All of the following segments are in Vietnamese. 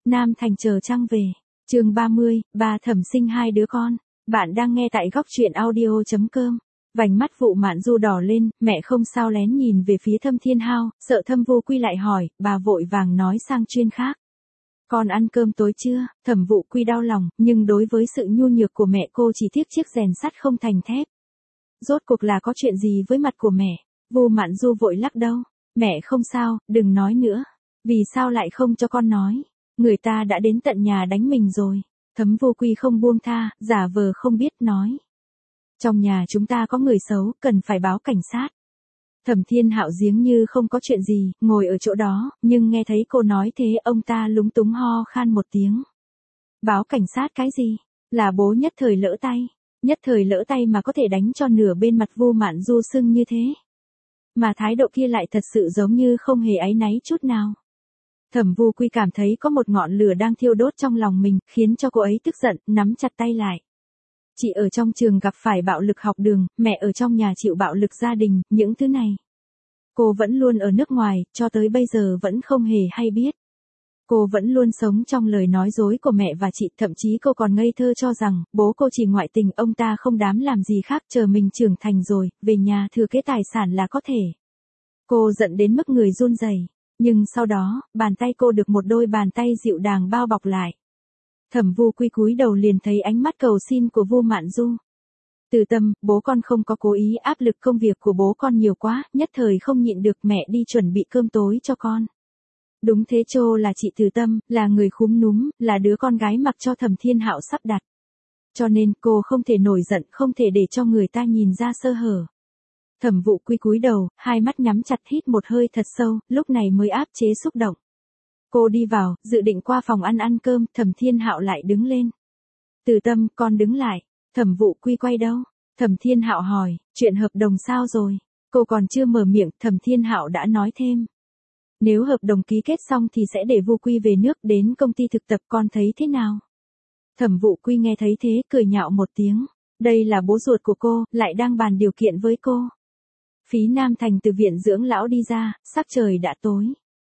Nam Thành chờ trăng về. Chương 30, bà Thẩm sinh 2 đứa con. Bạn đang nghe tại góc truyện audio.com. Vành mắt Vụ Mạn Du đỏ lên, mẹ không sao lén nhìn về phía Thâm Thiên Hao, sợ Thâm Vô Quy lại hỏi, bà vội vàng nói sang chuyên khác. Con ăn cơm tối chưa? Thẩm Vụ Quy đau lòng, nhưng đối với sự nhu nhược của mẹ cô chỉ tiếc chiếc rèn sắt không thành thép. Rốt cuộc là có chuyện gì với mặt của mẹ? Vu Mạn Du vội lắc đầu. Mẹ không sao, đừng nói nữa. Vì sao lại không cho con nói? Người ta đã đến tận nhà đánh mình rồi. Thẩm Vô Quy không buông tha, giả vờ không biết nói. Trong nhà chúng ta có người xấu, cần phải báo cảnh sát. Thẩm Thiên Hạo giếng như không có chuyện gì, ngồi ở chỗ đó, nhưng nghe thấy cô nói thế ông ta lúng túng ho khan một tiếng. Báo cảnh sát cái gì? Là bố nhất thời lỡ tay. Nhất thời lỡ tay mà có thể đánh cho nửa bên mặt Vu Mạn Du sưng như thế. Mà thái độ kia lại thật sự giống như không hề áy náy chút nào. Thẩm Vô Quy cảm thấy có một ngọn lửa đang thiêu đốt trong lòng mình, khiến cho cô ấy tức giận, nắm chặt tay lại. Chị ở trong trường gặp phải bạo lực học đường, mẹ ở trong nhà chịu bạo lực gia đình, những thứ này. Cô vẫn luôn ở nước ngoài, cho tới bây giờ vẫn không hề hay biết. Cô vẫn luôn sống trong lời nói dối của mẹ và chị, thậm chí cô còn ngây thơ cho rằng, bố cô chỉ ngoại tình, ông ta không dám làm gì khác, chờ mình trưởng thành rồi, về nhà thừa kế tài sản là có thể. Cô giận đến mức người run rẩy, nhưng sau đó, bàn tay cô được một đôi bàn tay dịu dàng bao bọc lại. Thẩm Vô Quy cúi đầu liền thấy ánh mắt cầu xin của Vu Mạn Du. Từ Tâm, bố con không có cố ý, áp lực công việc của bố con nhiều quá, nhất thời không nhịn được, mẹ đi chuẩn bị cơm tối cho con. Đúng thế, Trô là chị Từ Tâm, là người khúm núm, là đứa con gái mặc cho Thẩm Thiên Hạo sắp đặt. Cho nên cô không thể nổi giận, không thể để cho người ta nhìn ra sơ hở. Thẩm Vô Quy cúi đầu, hai mắt nhắm chặt, hít một hơi thật sâu, lúc này mới áp chế xúc động. Cô đi vào, dự định qua phòng ăn cơm, Thẩm Thiên Hạo lại đứng lên. Từ Tâm, con đứng lại. Thẩm Vô Quy quay đâu? Thẩm Thiên Hạo hỏi, chuyện hợp đồng sao rồi? Cô còn chưa mở miệng, Thẩm Thiên Hạo đã nói thêm. Nếu hợp đồng ký kết xong thì sẽ để Vô Quy về nước đến công ty thực tập, con thấy thế nào? Thẩm Vô Quy nghe thấy thế, cười nhạo một tiếng. Đây là bố ruột của cô, lại đang bàn điều kiện với cô. Phí Nam Thành từ viện dưỡng lão đi ra, sắc trời đã tối.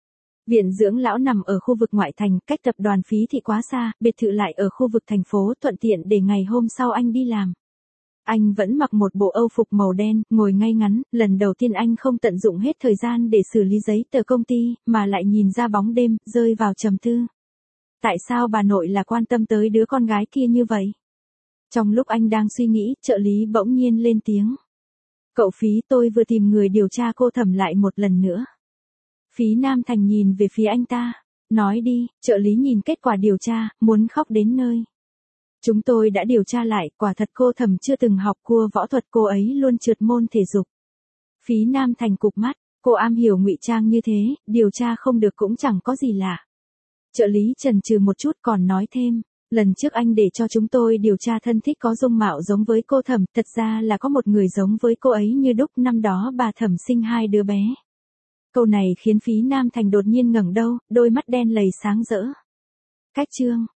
Viện dưỡng lão nằm ở khu vực ngoại thành, cách tập đoàn Phí thị quá xa, biệt thự lại ở khu vực thành phố, thuận tiện để ngày hôm sau anh đi làm. Anh vẫn mặc một bộ âu phục màu đen, ngồi ngay ngắn, lần đầu tiên anh không tận dụng hết thời gian để xử lý giấy tờ công ty, mà lại nhìn ra bóng đêm, rơi vào trầm tư. Tại sao bà nội là quan tâm tới đứa con gái kia như vậy? Trong lúc anh đang suy nghĩ, trợ lý bỗng nhiên lên tiếng. Cậu Phí, tôi vừa tìm người điều tra cô Thẩm lại một lần nữa. Phí Nam Thành nhìn về phía anh ta. Nói đi, trợ lý nhìn kết quả điều tra, muốn khóc đến nơi. Chúng tôi đã điều tra lại, quả thật cô Thẩm chưa từng học cua võ thuật, cô ấy luôn trượt môn thể dục. Phí Nam Thành cụp mắt, cô am hiểu ngụy trang như thế, điều tra không được cũng chẳng có gì lạ. Trợ lý chần chừ một chút còn nói thêm, lần trước anh để cho chúng tôi điều tra thân thích có dung mạo giống với cô Thẩm, thật ra là có một người giống với cô ấy như đúc, năm đó bà Thẩm sinh 2 đứa bé. Câu này khiến Phí Nam Thành đột nhiên ngẩng đầu, đôi mắt đen lầy sáng rỡ. Cách chương